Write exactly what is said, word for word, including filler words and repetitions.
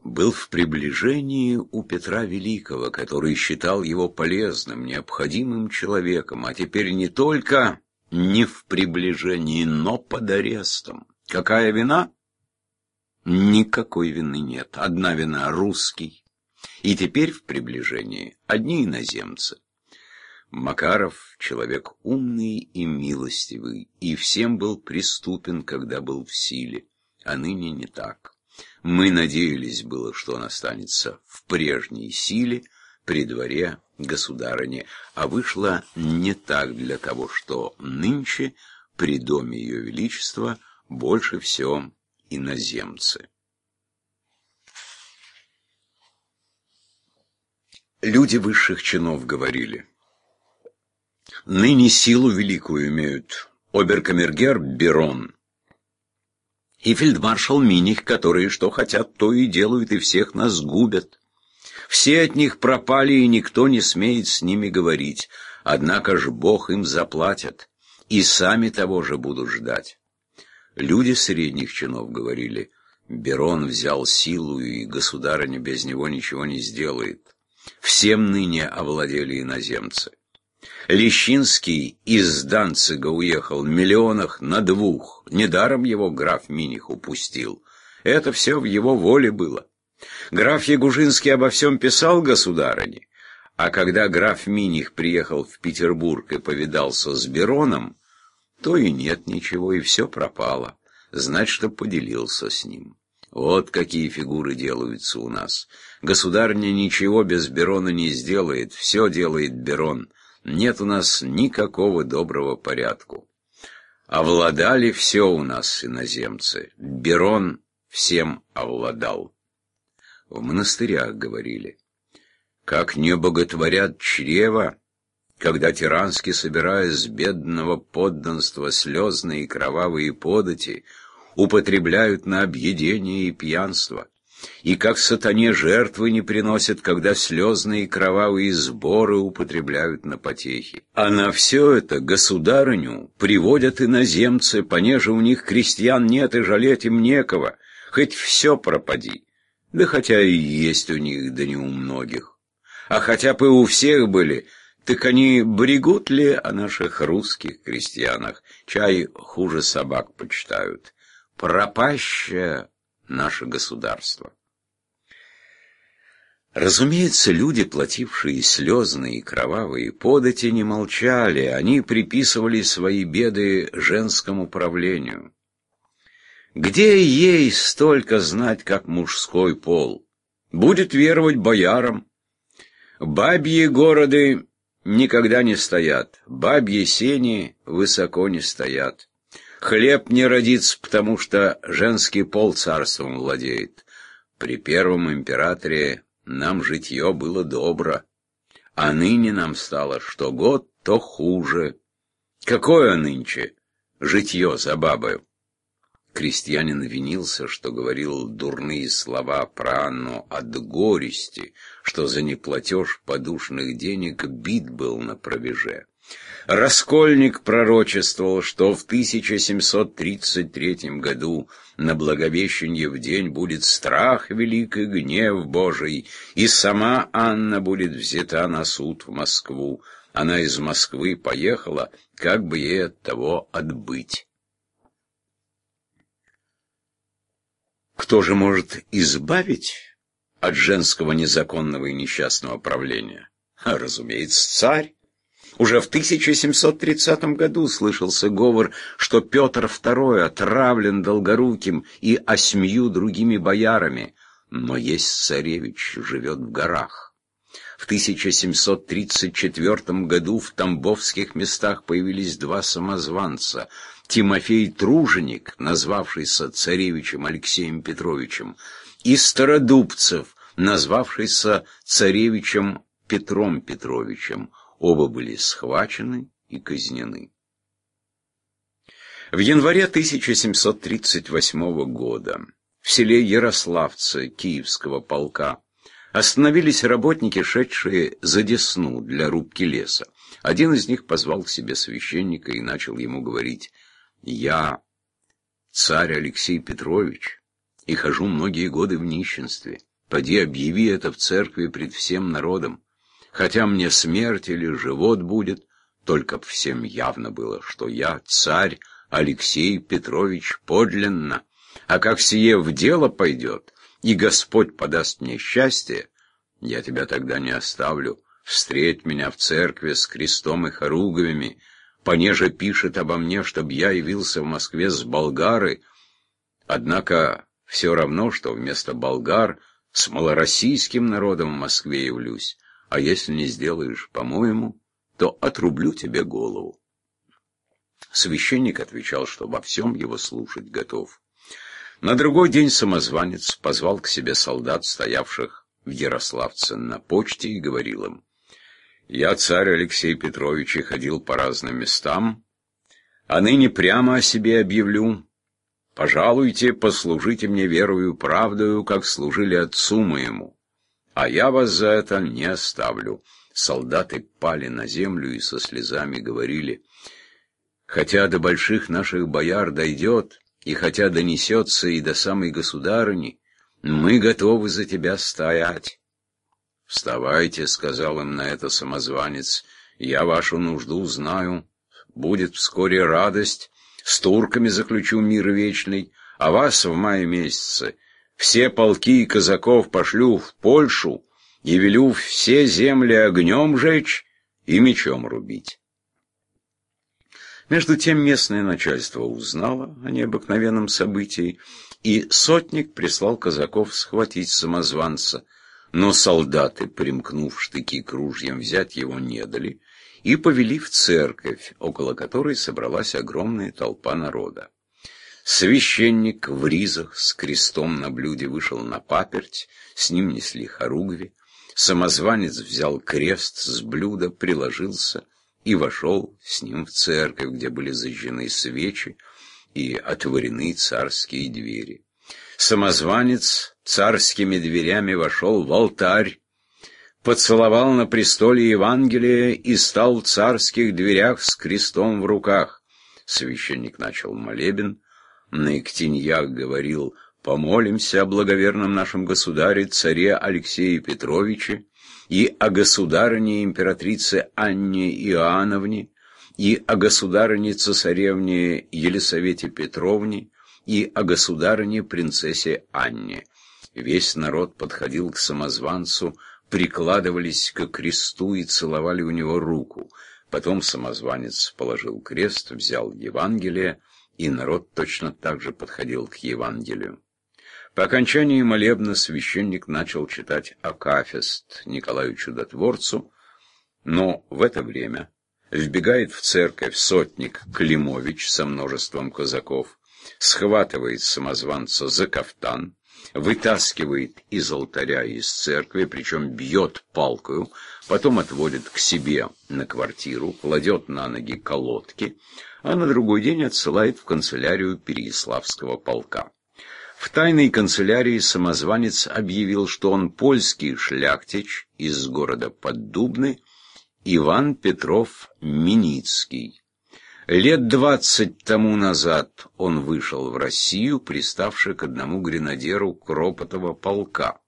был в приближении у Петра Великого, который считал его полезным, необходимым человеком, а теперь не только не в приближении, но под арестом. Какая вина? Никакой вины нет. Одна вина — русский. И теперь в приближении одни иноземцы. Макаров — человек умный и милостивый, и всем был преступен, когда был в силе, а ныне не так. Мы надеялись было, что он останется в прежней силе при дворе государыни, а вышло не так для того, что нынче при доме Ее Величества больше всего иноземцы. Люди высших чинов говорили: ныне силу великую имеют обер-камергер Берон и фельдмаршал Миних, которые что хотят, то и делают, и всех нас губят. Все от них пропали, и никто не смеет с ними говорить. Однако ж Бог им заплатит, и сами того же будут ждать. Люди средних чинов говорили: Берон взял силу, и государыня без него ничего не сделает. Всем ныне овладели иноземцы. Лещинский из Данцига уехал в миллионах на двух. Недаром его граф Миних упустил. Это все в его воле было. Граф Ягужинский обо всем писал государыне, а когда граф Миних приехал в Петербург и повидался с Бероном, то и нет ничего, и все пропало. Знать, что поделился с ним. Вот какие фигуры делаются у нас. Государыня ничего без Берона не сделает, все делает Берон. Нет у нас никакого доброго порядку. Овладали все у нас иноземцы. Берон всем овладал. В монастырях говорили: как не боготворят чрева, когда тирански, собирая с бедного подданства слезные и кровавые подати, употребляют на объедение и пьянство. И как сатане жертвы не приносят, когда слезные и кровавые сборы употребляют на потехи. А на все это государыню приводят иноземцы, понеже у них крестьян нет и жалеть им некого, хоть все пропади. Да хотя и есть у них, да не у многих. А хотя бы у всех были, так они брегут ли о наших русских крестьянах? Чай хуже собак почитают. Пропащее наше государство. Разумеется, люди, платившие слезные и кровавые подати, не молчали, они приписывали свои беды женскому правлению. Где ей столько знать, как мужской пол? Будет веровать боярам. Бабьи города никогда не стоят, бабьи сени высоко не стоят. Хлеб не родится, потому что женский пол царством владеет. При первом императоре нам житье было добро, а ныне нам стало что год, то хуже. Какое нынче житье за бабою? Крестьянин винился, что говорил дурные слова про Анну от горести, что за неплатеж подушных денег бит был на пробеже. Раскольник пророчествовал, что в тысяча семьсот тридцать третьем году на Благовещенье в день будет страх велик и гнев Божий, и сама Анна будет взята на суд в Москву. Она из Москвы поехала, как бы ей от того отбыть. Кто же может избавить от женского незаконного и несчастного правления? А, разумеется, царь. Уже в тысяча семьсот тридцатом году слышался говор, что Петр Второй отравлен Долгоруким и осьмью другими боярами, но есть царевич, живет в горах. В тысяча семьсот тридцать четвёртом году в тамбовских местах появились два самозванца: Тимофей Труженик, назвавшийся царевичем Алексеем Петровичем, и Стародубцев, назвавшийся царевичем Петром Петровичем. Оба были схвачены и казнены. В январе тысяча семьсот тридцать восьмого года в селе Ярославце Киевского полка остановились работники, шедшие за Десну для рубки леса. Один из них позвал к себе священника и начал ему говорить: «Я царь Алексей Петрович и хожу многие годы в нищенстве. Поди объяви это в церкви пред всем народом. Хотя мне смерть или живот будет, только б всем явно было, что я царь Алексей Петрович подлинно. А как сие в дело пойдет, и Господь подаст мне счастье, я тебя тогда не оставлю. Встреть меня в церкви с крестом и хоругвями, понеже пишет обо мне, чтоб я явился в Москве с болгары. Однако все равно, что вместо болгар с малороссийским народом в Москве явлюсь, а если не сделаешь, по-моему, то отрублю тебе голову. Священник отвечал, что во всем его слушать готов. На другой день самозванец позвал к себе солдат, стоявших в Ярославце на почте, и говорил им: «Я, царь Алексей Петрович, и ходил по разным местам, а ныне прямо о себе объявлю. Пожалуйте, послужите мне верою правдою, как служили отцу моему, а я вас за это не оставлю». Солдаты пали на землю и со слезами говорили: «Хотя до больших наших бояр дойдет, и хотя донесется и до самой государыни, мы готовы за тебя стоять». «Вставайте», — сказал им на это самозванец, — «я вашу нужду знаю. Будет вскоре радость, с турками заключу мир вечный, а вас в мае месяце все полки и казаков пошлю в Польшу и велю все земли огнем жечь и мечом рубить». Между тем местное начальство узнало о необыкновенном событии, и сотник прислал казаков схватить самозванца. Но солдаты, примкнув штыки к ружьям, взять его не дали и повели в церковь, около которой собралась огромная толпа народа. Священник в ризах с крестом на блюде вышел на паперть, с ним несли хоругви. Самозванец взял крест с блюда, приложился и вошел с ним в церковь, где были зажжены свечи и отворены царские двери. Самозванец царскими дверями вошел в алтарь, поцеловал на престоле Евангелие и стал в царских дверях с крестом в руках. Священник начал молебен, на икстиньях говорил: «Помолимся о благоверном нашем государе, царе Алексее Петровиче, и о государыне императрице Анне Иоанновне, и о государыне цесаревне Елисавете Петровне, и о государыне принцессе Анне». Весь народ подходил к самозванцу, прикладывались к кресту и целовали у него руку. Потом самозванец положил крест, взял Евангелие, и народ точно так же подходил к Евангелию. По окончании молебна священник начал читать акафист Николаю Чудотворцу, но в это время вбегает в церковь сотник Климович со множеством казаков, схватывает самозванца за кафтан, вытаскивает из алтаря и из церкви, причем бьет палкою, потом отводит к себе на квартиру, кладет на ноги колодки, а на другой день отсылает в канцелярию Переяславского полка. В тайной канцелярии самозванец объявил, что он польский шляхтич из города Поддубны, Иван Петров Миницкий. Лет двадцать тому назад он вышел в Россию, приставший к одному гренадеру Кропотова полка.